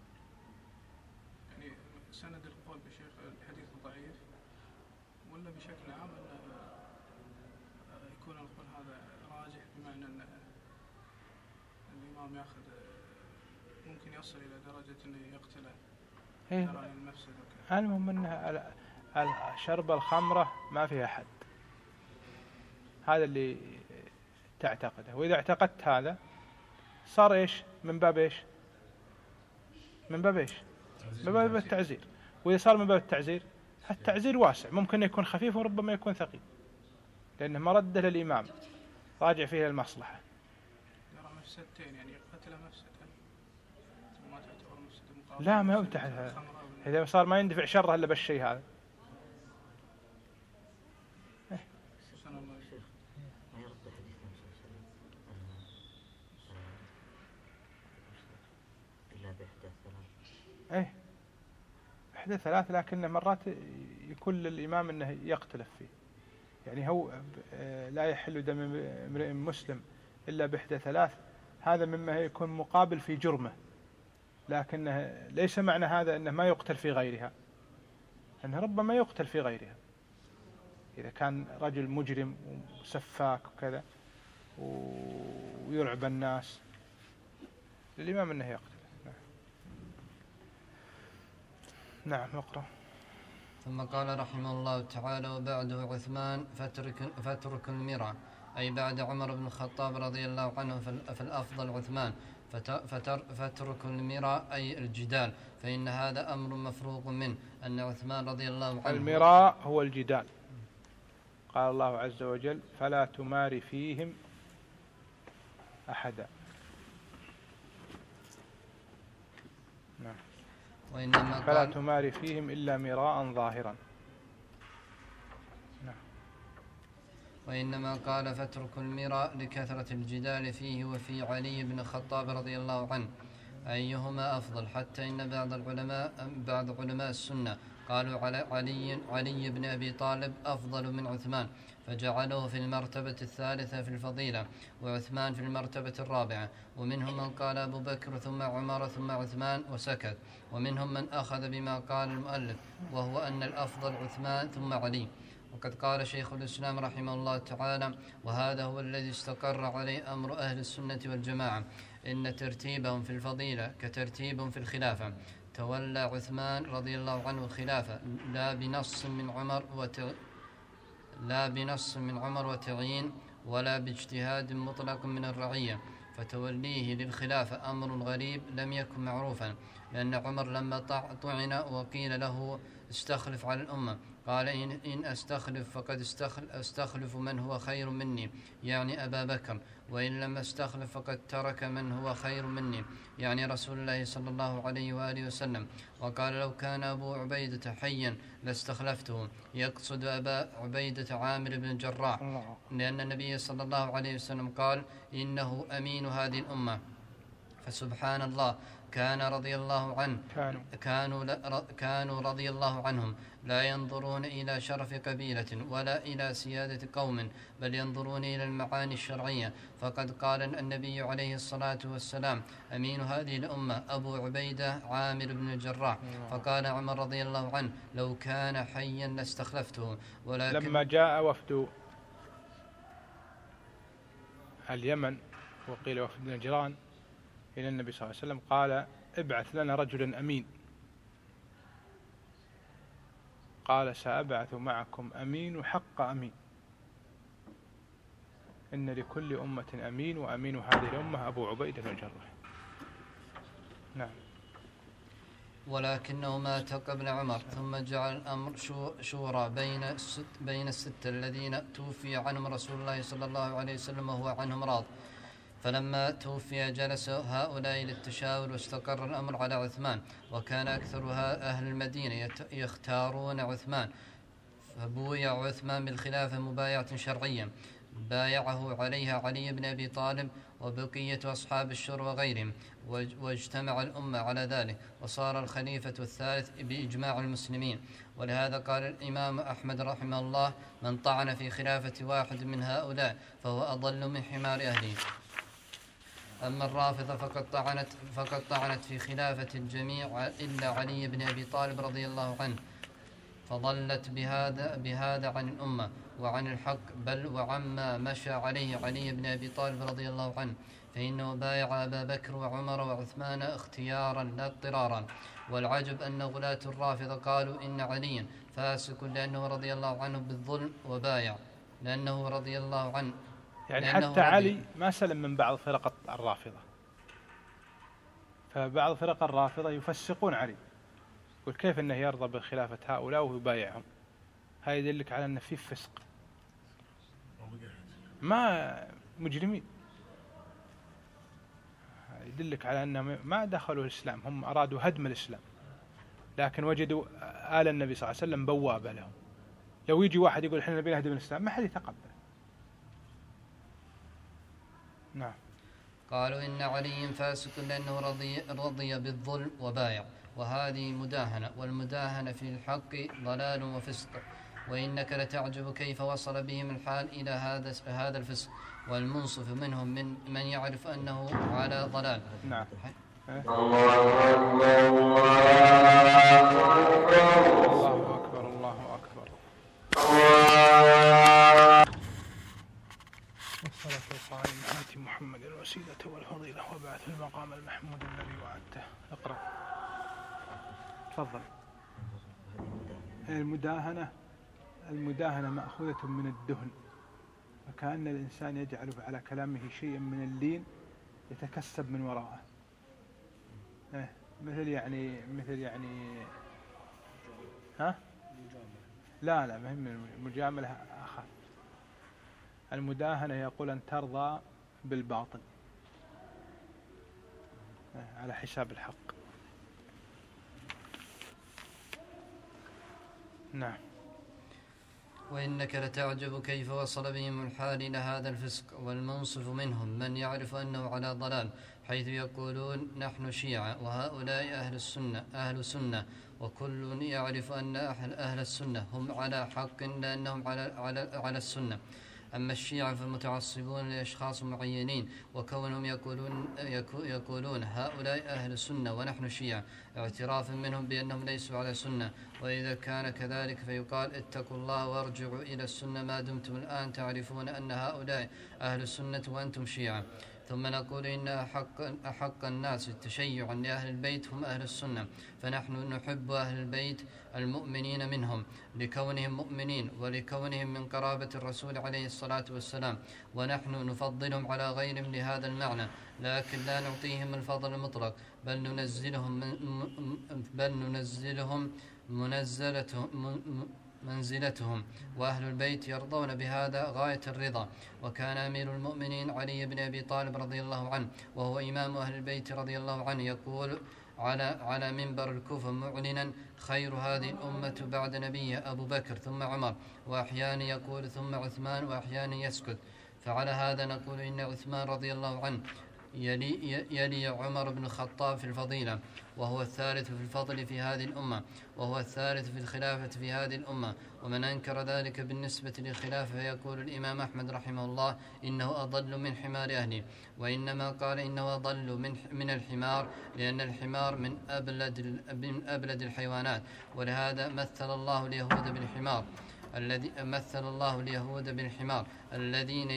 يعني سند القول بشيخ الحديث ضعيف، ولا بشكل عام أنه يكون القول هذا راجح، بمعنى أن الإمام يأخذ ممكن يصل إلى درجة أنه يقتله درءا للمفسدة. المهم أن شرب الخمرة ما فيها حد، هذا اللي تعتقده. وإذا اعتقدت هذا صار إيش؟ من باب إيش؟ من باب التعزير. وإذا صار من باب التعزير، التعزير واسع، ممكن يكون خفيف وربما يكون ثقيل، لأنه مرده للإمام راجع فيه المصلحة. يرى مفسدتين، يعني قتل مفسدة ما تعتبر مفسدة مقابل. لا، ما هو تحت هذا، إذا صار ما يندفع شره إلا بالشيء هذا. إحدى ثلاث، لكن مرات يكون للإمام أنه يقتلف فيه، يعني هو لا يحل دم امرئ مسلم إلا بإحدى ثلاث، هذا مما يكون مقابل في جرمه، لكنه ليس معنى هذا أنه ما يقتل في غيرها، أنه ربما يقتل في غيرها إذا كان رجل مجرم وسفاك وكذا ويرعب الناس، للإمام أنه يقتل. نعم اقرأ. ثم قال رحمه الله تعالى: وبعده عثمان فاترك المرى، أي بعد عمر بن الخطاب رضي الله عنه فالأفضل عثمان، فاترك المرى أي الجدال، فإن هذا أمر مفروغ منه، أن عثمان رضي الله عنه. المراء هو الجدال، قال الله عز وجل: فلا تمار فيهم أحدا. نعم. فلا تمار فيهم إلا مراء ظاهرا. نعم. وإنما قال فاترك المراء لكثرة الجدال فيه وفي علي بن الخطاب رضي الله عنه أيهما أفضل، حتى إن بعض علماء السنة قالوا علي بن أبي طالب أفضل من عثمان، فجعلوه في المرتبة الثالثة في الفضيلة، وعثمان في المرتبة الرابعة. ومنهم من قال أبو بكر ثم عمر ثم عثمان وسكت، ومنهم من أخذ بما قال المؤلف، وهو أن الأفضل عثمان ثم علي. وقد قال شيخ الإسلام رحمه الله تعالى: وهذا هو الذي استقر عليه أمر أهل السنة والجماعة، إن ترتيبهم في الفضيلة كترتيبهم في الخلافة. تولى عثمان رضي الله عنه الخلافة لا بنص من عمر وتعيين، ولا باجتهاد مطلق من الرعية، فتوليه للخلافة أمر غريب لم يكن معروفا، لأن عمر لما طعن وقيل له استخلف على الأمة قال: إن أستخلف فقد أستخلف من هو خير مني، يعني أبا بكر، وإن لم أستخلف فقد ترك من هو خير مني، يعني رسول الله صلى الله عليه وآله وسلم. وقال: لو كان أبو عبيدة حيا لاستخلفته، يقصد أبا عبيدة عامر بن الجراح، لأن النبي صلى الله عليه وسلم قال: إنه أمين هذه الأمة. فسبحان الله، كانوا رضي الله عنهم لا ينظرون إلى شرف قبيلة ولا إلى سيادة قوم، بل ينظرون إلى المعاني الشرعية. فقد قال النبي عليه الصلاة والسلام: أمين هذه الأمة أبو عبيدة عامر بن الجراح. فقال عمر رضي الله عنه: لو كان حيا لاستخلفته. ولكن لما جاء وفد اليمن وقيل وفد نجران إلى النبي صلى الله عليه وسلم قال ابعث لنا رجلا أمين، قال سأبعث معكم أمين وحق أمين، إن لكل أمة أمين وأمين هذه الأمة أبو عبيدة بن الجراح. نعم. ولكنه مات قبل عمر، ثم جعل الأمر شورى بين الستة الذين توفي عنهم رسول الله صلى الله عليه وسلم وهو عنهم راض. فلما توفي جلس هؤلاء للتشاور واستقر الأمر على عثمان، وكان أكثر أهل المدينة يختارون عثمان، فبويع عثمان بالخلافة مبايعة شرعية بايعه عليها علي بن أبي طالب وبقية أصحاب الشر وغيرهم، واجتمع الأمة على ذلك، وصار الخليفة الثالث بإجماع المسلمين. ولهذا قال الإمام أحمد رحمه الله: من طعن في خلافة واحد من هؤلاء فهو أضل من حمار أهله. أما الرافضة فقد طعنت في خلافة الجميع إلا علي بن أبي طالب رضي الله عنه، فضلت بهذا عن الأمة وعن الحق، بل وعما مشى عليه علي بن أبي طالب رضي الله عنه، فإنه بايع أبا بكر وعمر وعثمان اختيارا لا اضطرارا. والعجب أن غلاة الرافضة قالوا إن عليا فاسق لأنه رضي الله عنه بالظلم، وبايع لأنه رضي الله عنه، يعني حتى علي ما سلم من بعض فرق الرافضة، فبعض فرق الرافضة يفسقون علي، يقول كيف أنه يرضى بخلافة هؤلاء ويبايعهم؟ هذا يدلك على أن فيه فسق، ما مجرمين، يدلك على أنهم ما دخلوا الإسلام، هم أرادوا هدم الإسلام، لكن وجدوا آل النبي صلى الله عليه وسلم بوابة لهم. لو يجي واحد يقول إحنا نبي نهدم الإسلام ما حد يتقبل. نعم. قالوا إن علي فاسق لأنه رضي بالظلم وبايع، وهذه مداهنة، والمداهنة في الحق ضلال وفسق. وإنك لتعجب كيف وصل بهم الحال إلى هذا الفسق، والمنصف منهم من يعرف أنه على ضلال. نعم. الله أكبر الله أكبر. والصلاة والسلام على محمد الوسيلة والفضيلة وبعث المقام المحمود الذي وعدته. اقرأ. تفضل. المداهنة مأخوذة من الدهن، وكأن الإنسان يجعل على كلامه شيئا من اللين يتكسب من وراءه، مثل يعني ها؟ لا ما هي من المجاملة أخف. المداهنة يقول أن ترضى بالباطل على حساب الحق. نعم. وإنك لتعجب كيف وصل بهم الحال إلى هذا الفسق، والمنصف منهم من يعرف أنه على ضلال، حيث يقولون نحن شيعة وهؤلاء أهل سنة، وكل يعرف أن أهل السنة هم على حق لأنهم على السنة. أما الشيعة فمتعصبون لأشخاص معينين، وكونهم يقولون هؤلاء أهل السنة ونحن شيعة، اعترافا منهم بأنهم ليسوا على سنة. وإذا كان كذلك فيقال اتقوا الله وارجعوا إلى السنة ما دمتم الآن تعرفون أن هؤلاء أهل السنة وأنتم شيعة. ثم نقول إن أحق الناس تشيعا لأهل البيت هم أهل السنة، فنحن نحب أهل البيت المؤمنين منهم لكونهم مؤمنين ولكونهم من قرابة الرسول عليه الصلاة والسلام، ونحن نفضلهم على غيرهم لهذا المعنى، لكن لا نعطيهم الفضل المطلق، بل ننزلهم منزلتهم، وأهل البيت يرضون بهذا غاية الرضا. وكان أمير المؤمنين علي بن أبي طالب رضي الله عنه وهو إمام أهل البيت رضي الله عنه يقول على منبر الكوفة معلنا خير هذه الأمة بعد نبيه أبو بكر ثم عمر، وأحيانا يقول ثم عثمان، وأحيانا يسكت. فعلى هذا نقول إن عثمان رضي الله عنه يلي عمر بن الخطاب في الفضيلة، وهو الثالث في الفضل في هذه الأمة، وهو الثالث في الخلافة في هذه الأمة. ومن أنكر ذلك بالنسبة للخلافة فيقول الإمام أحمد رحمه الله إنه أضل من حمار أهله، وإنما قال إنه أضل من الحمار لأن الحمار من أبلد الحيوانات، ولهذا مثل الله اليهود بالحمار. الذي مثل الله اليهود بالحمار الذين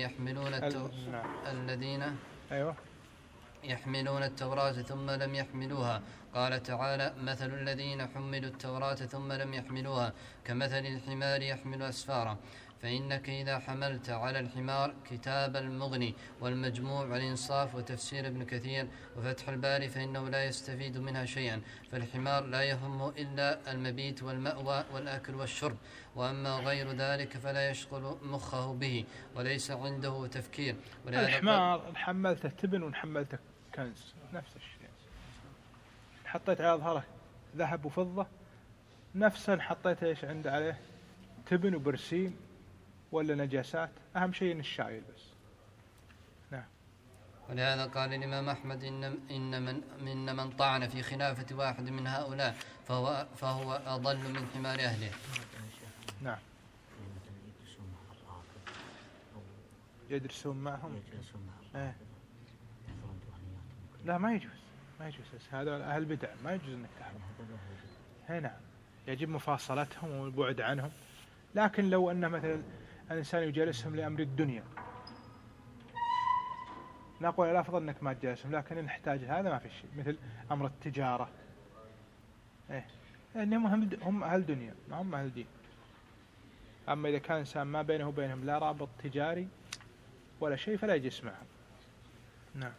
يحملون التوراة ثم لم يحملوها. قال تعالى: مثل الذين حملوا التوراة ثم لم يحملوها كمثل الحمار يحمل أسفارا. فإنك إذا حملت على الحمار كتاب المغني والمجموع والإنصاف وتفسير ابن كثير وفتح الباري فإنه لا يستفيد منها شيئا، فالحمار لا يهم إلا المبيت والمأوى والأكل والشرب، وأما غير ذلك فلا يشغل مخه به وليس عنده تفكير. الحمار حملته تبن ونحملته كنز نفس الشيء، حطيت على ظهره ذهب وفضة نفسا حطيت ايش عنده عليه تبن وبرسيم ولا نجاسات، أهم شيء إن الشايل بس. نعم. ولهذا قال الإمام أحمد إن من طعن في خلافة واحد من هؤلاء فهو أضل من حمار أهله. نعم. يدرسون معهم. لا ما يجوز هذا أهل بدع ما يجوز إنك تحضر. هنا يجب مفاصلتهم والبعد عنهم. لكن لو أن مثلا الإنسان يجالسهم لأمر الدنيا نقول الأفضل أنك ما تجالسهم، لكن نحتاج هذا ما في شيء، مثل أمر التجارة لأنهم هم أهل دنيا ما هم أهل دين. أما إذا كان إنسان ما بينه وبينهم لا رابط تجاري ولا شيء فلا يجلس معهم. نعم.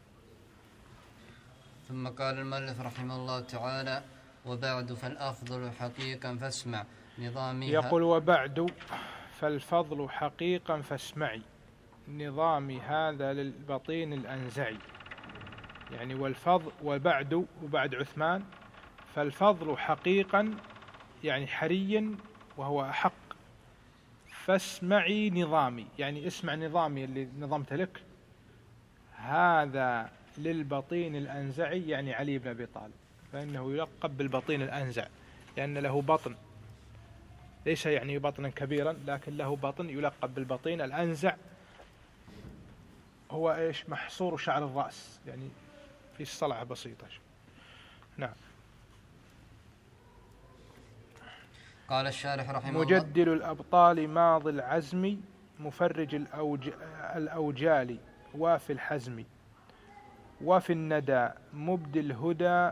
ثم قال المؤلف رحمه الله تعالى: وبعد فالأفضل حقيقا فاسمع نظامها. يقول: وبعد فالفضل حقيقا فاسمعي نظامي هذا للبطين الأنزعي. يعني والفضل وبعد عثمان فالفضل حقيقا يعني حريا وهو أحق، فاسمعي نظامي يعني اسمع نظامي اللي نظمت لك، هذا للبطين الأنزعي يعني علي بن أبي طالب، فإنه يلقب بالبطين الأنزع لأن له بطن، ليس يعني بطنا كبيرا لكن له بطن يلقب بالبطين الأنزع. هو إيش؟ محصور شعر الرأس، يعني في الصلعة بسيطة. نعم. قال الشارح رحمه الله: مجدل الأبطال ماضي العزم مفرج الأوجال وافي الحزم وفي الندى مبدي الهدى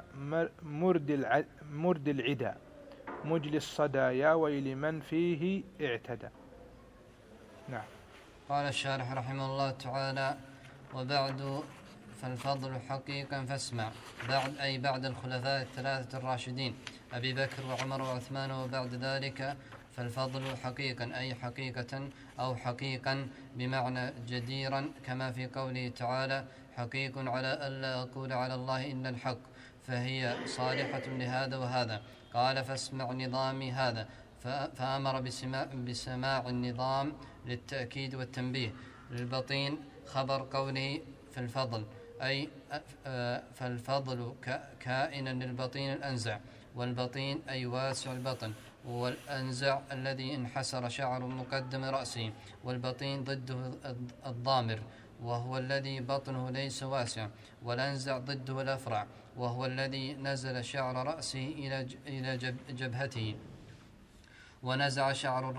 مرد العدا مجلي الصدى يا ويل من فيه اعتدى. نعم. قال الشارح رحمه الله تعالى: وبعد فالفضل حقيقا فاسمع. بعد أي بعد الخلفاء الثلاثة الراشدين أبي بكر وعمر وعثمان، وبعد ذلك فالفضل حقيقا أي حقيقة أو حقيقا بمعنى جديرا، كما في قوله تعالى: حقيق على ألا أقول على الله إلا الحق، فهي صالحة لهذا وهذا. قال: فاسمع نظامي هذا، فأمر بسماع النظام للتأكيد والتنبيه. للبطين خبر قوله في الفضل أي فالفضل كائنا للبطين الأنزع، والبطين أي واسع البطن، والأنزع الذي انحسر شعر مقدم رأسه، والبطين ضده الضامر وهو الذي بطنه ليس واسع، والأنزع ضده الأفرع وهو الذي نزل شعر رأسه إلى جبهته. ونزع شعر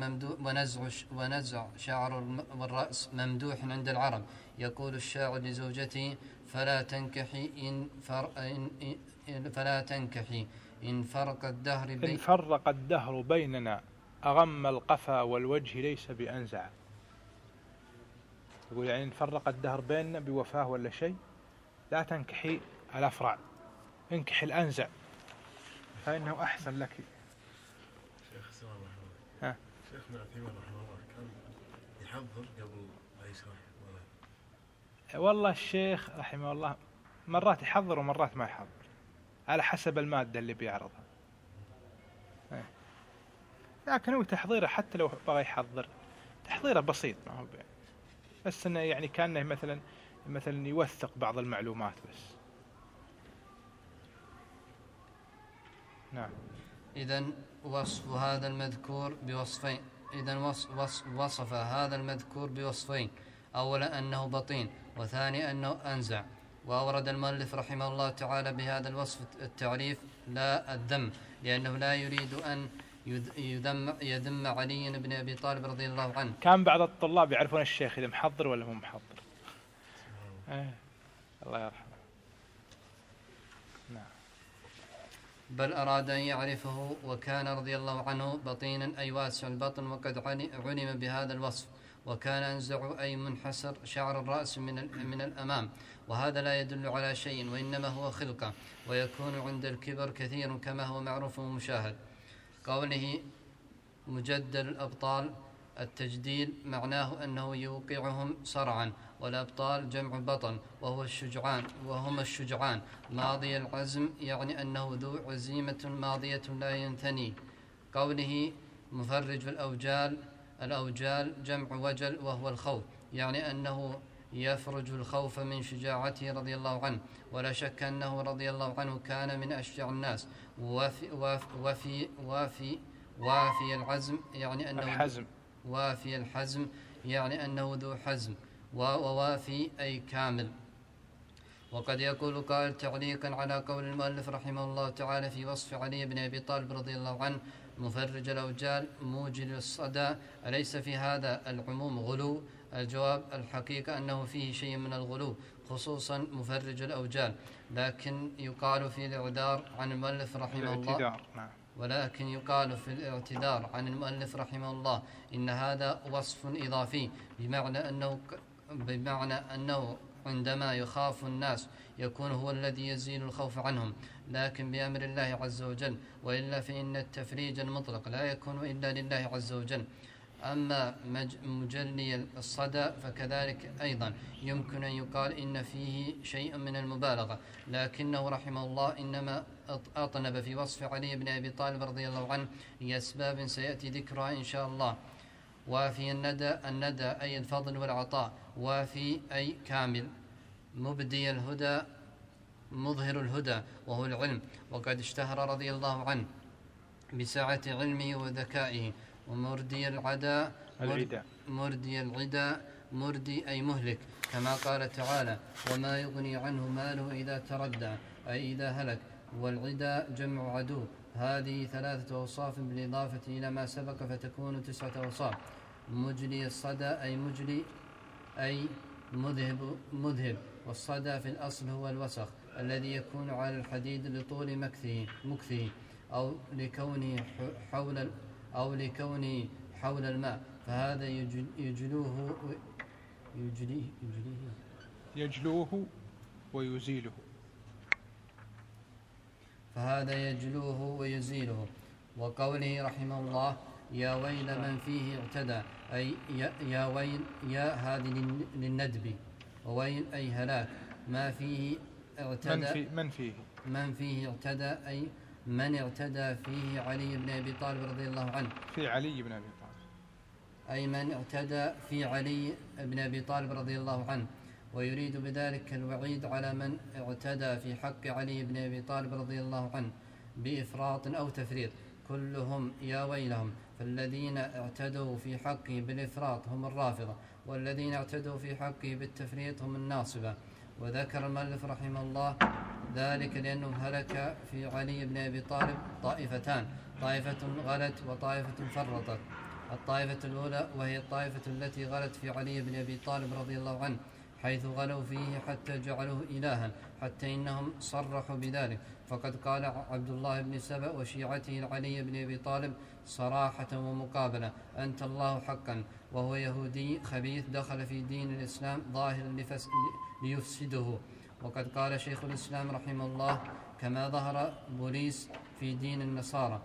الرأس ممدوح عند العرب. يقول الشاعر لزوجته: فلا تنكحي إن فرق الدهر بيننا أغم القفا والوجه ليس بأنزع. يقول يعني إن فرق الدهر بيننا بوفاه ولا شيء لا تنكحي الأفرع، انكحي الأنزع فإنه أحسن لك. شيخنا عثيمين رحمه الله كان يحضر قبل ما يشرح والله الشيخ رحمه الله مرات يحضر ومرات ما يحضر على حسب المادة اللي بيعرضها. لكن هو تحضيره حتى لو بغى يحضر تحضيره بسيط، ما هو بس انه يعني كانه مثلا يوثق بعض المعلومات بس. نعم. إذن وصف هذا المذكور بوصفين. وصف هذا المذكور بوصفين: أولا أنه بطين، وثاني أنه أنزع. وأورد المؤلف رحمه الله تعالى بهذا الوصف التعريف لا الذم، لأنه لا يريد أن يذم علي بن أبي طالب رضي الله عنه. كان بعض الطلاب يعرفون الشيخ إذا محضر ولا مو محضر. الله يرحمه. نعم. بل أراد أن يعرفه، وكان رضي الله عنه بطينا أي واسع البطن، وقد علم بهذا الوصف. وكان أنزع أي منحسر شعر الرأس من الأمام، وهذا لا يدل على شيء، وإنما هو خلقة، ويكون عند الكبر كثير كما هو معروف ومشاهد. قوله مجدل الأبطال، التجديل معناه أنه يوقعهم صرعا، والأبطال جمع بطل وهم الشجعان. ماضي العزم يعني أنه ذو عزيمة ماضية لا ينثني. قوله مفرج الأوجال جمع وجل وهو الخوف، يعني أنه يفرج الخوف من شجاعته رضي الله عنه. ولا شك أنه رضي الله عنه كان من أشجع الناس. وافي العزم يعني أنه الحزم. وافي الحزم يعني أنه ذو حزم، ووافي أي كامل. وقد يقول قائل تعليقا على قول المؤلف رحمه الله تعالى في وصف علي بن أبي طالب رضي الله عنه مفرج الأوجال موجل الصدى، أليس في هذا العموم غلو؟ الجواب الحقيقة أنه فيه شيء من الغلو، خصوصا مفرج الأوجال. لكن يقال في الاعتذار عن المؤلف رحمه الله ولكن يقال في الاعتذار عن المؤلف رحمه الله إن هذا وصف إضافي، بمعنى أنه عندما يخاف الناس يكون هو الذي يزيل الخوف عنهم، لكن بأمر الله عز وجل، وإلا فإن التفريج المطلق لا يكون إلا لله عز وجل. أما مجلي الصدى فكذلك أيضا يمكن أن يقال إن فيه شيء من المبالغة، لكنه رحمه الله إنما أطنب في وصف علي بن أبي طالب رضي الله عنه لأسباب سيأتي ذكرها إن شاء الله. وافي الندى أي الفضل والعطاء، وافي أي كامل. مبدي الهدى مظهر الهدى وهو العلم، وقد اشتهر رضي الله عنه بسعة علمه وذكائه. ومردي العدا مردي أي مهلك، كما قال تعالى وما يغني عنه ماله إذا تردى أي إذا هلك. والعدا جمع عدو. هذه 3 أوصاف بالإضافة إلى ما سبق فتكون 9 أوصاف. مجلي الصدى أي مجلي أي مذهب، والصدى في الأصل هو الوسخ الذي يكون على الحديد لطول مكثه أو لكونه حول الماء، فهذا يجلوه ويزيله. فهذا يجلوه ويزيله. وقوله رحمه الله يا ويل من فيه اعتدى أي يا ويل، يا هذه للندب، وويل أي هلاك. ما فيه اعتدى من فيه اعتدى أي من اعتدى فيه علي بن أبي طالب رضي الله عنه، في علي بن أبي طالب أي من اعتدى في علي بن أبي طالب رضي الله عنه. ويريد بذلك الوعيد على من اعتدى في حق علي بن أبي طالب رضي الله عنه بإفراط أو تفريط، كلهم يا ويلهم. فالذين اعتدوا في حقه بالإفراط هم الرافضة، والذين اعتدوا في حقه بالتفريط هم الناصبة. وذكر المؤلف رحمه الله ذلك لأنه هلك في علي بن أبي طالب طائفتان، طائفة غلت وطائفة فرطت. الطائفة الأولى وهي الطائفة التي غلت في علي بن أبي طالب رضي الله عنه، حيث غلوا فيه حتى جعلوه إلها، حتى إنهم صرحوا بذلك. فقد قال عبد الله بن سبأ وشيعته لعلي بن أبي طالب صراحة ومقابلة أنت الله حقا، وهو يهودي خبيث دخل في دين الإسلام ظاهرا ليفسده. وقد قال شيخ الإسلام رحمه الله كما ظهر بولس في دين النصارى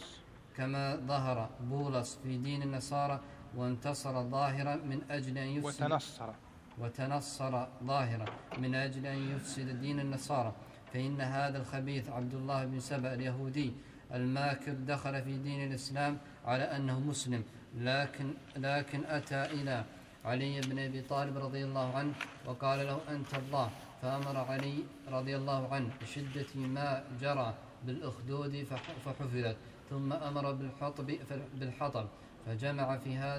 في دين النصارى وانتصر ظاهرا من أجل أن يفسد وتنصر ظاهرا من أجل أن يفسد دين النصارى، فإن هذا الخبيث عبد الله بن سبأ اليهودي الماكر دخل في دين الإسلام على أنه مسلم، لكن أتى إلى علي بن أبي طالب رضي الله عنه وقال له أنت الله، فأمر علي رضي الله عنه بشدة ما جرى بالأخدود فحفظت، ثم أمر بالحطب فجمع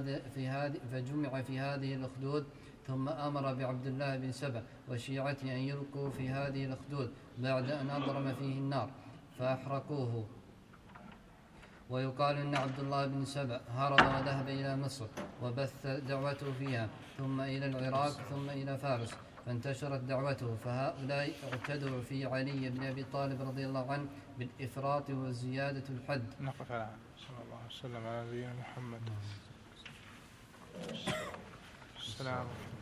في هذه الأخدود، ثم أمر بعبد الله بن سبأ وشيعته أن يلقوا في هذه الأخدود بعد أن أضرم فيه النار فأحرقوه. ويقال إن عبد الله بن سبأ هرب وذهب إلى مصر وبث دعوته فيها، ثم إلى العراق، ثم إلى فارس، فانتشرت دعوته، فهؤلاء اعتدوا في علي بن أبي طالب رضي الله عنه بالإفراط وزيادة الحد. نقف على صلى الله عليه وسلم على نبينا محمد. السلام عليكم.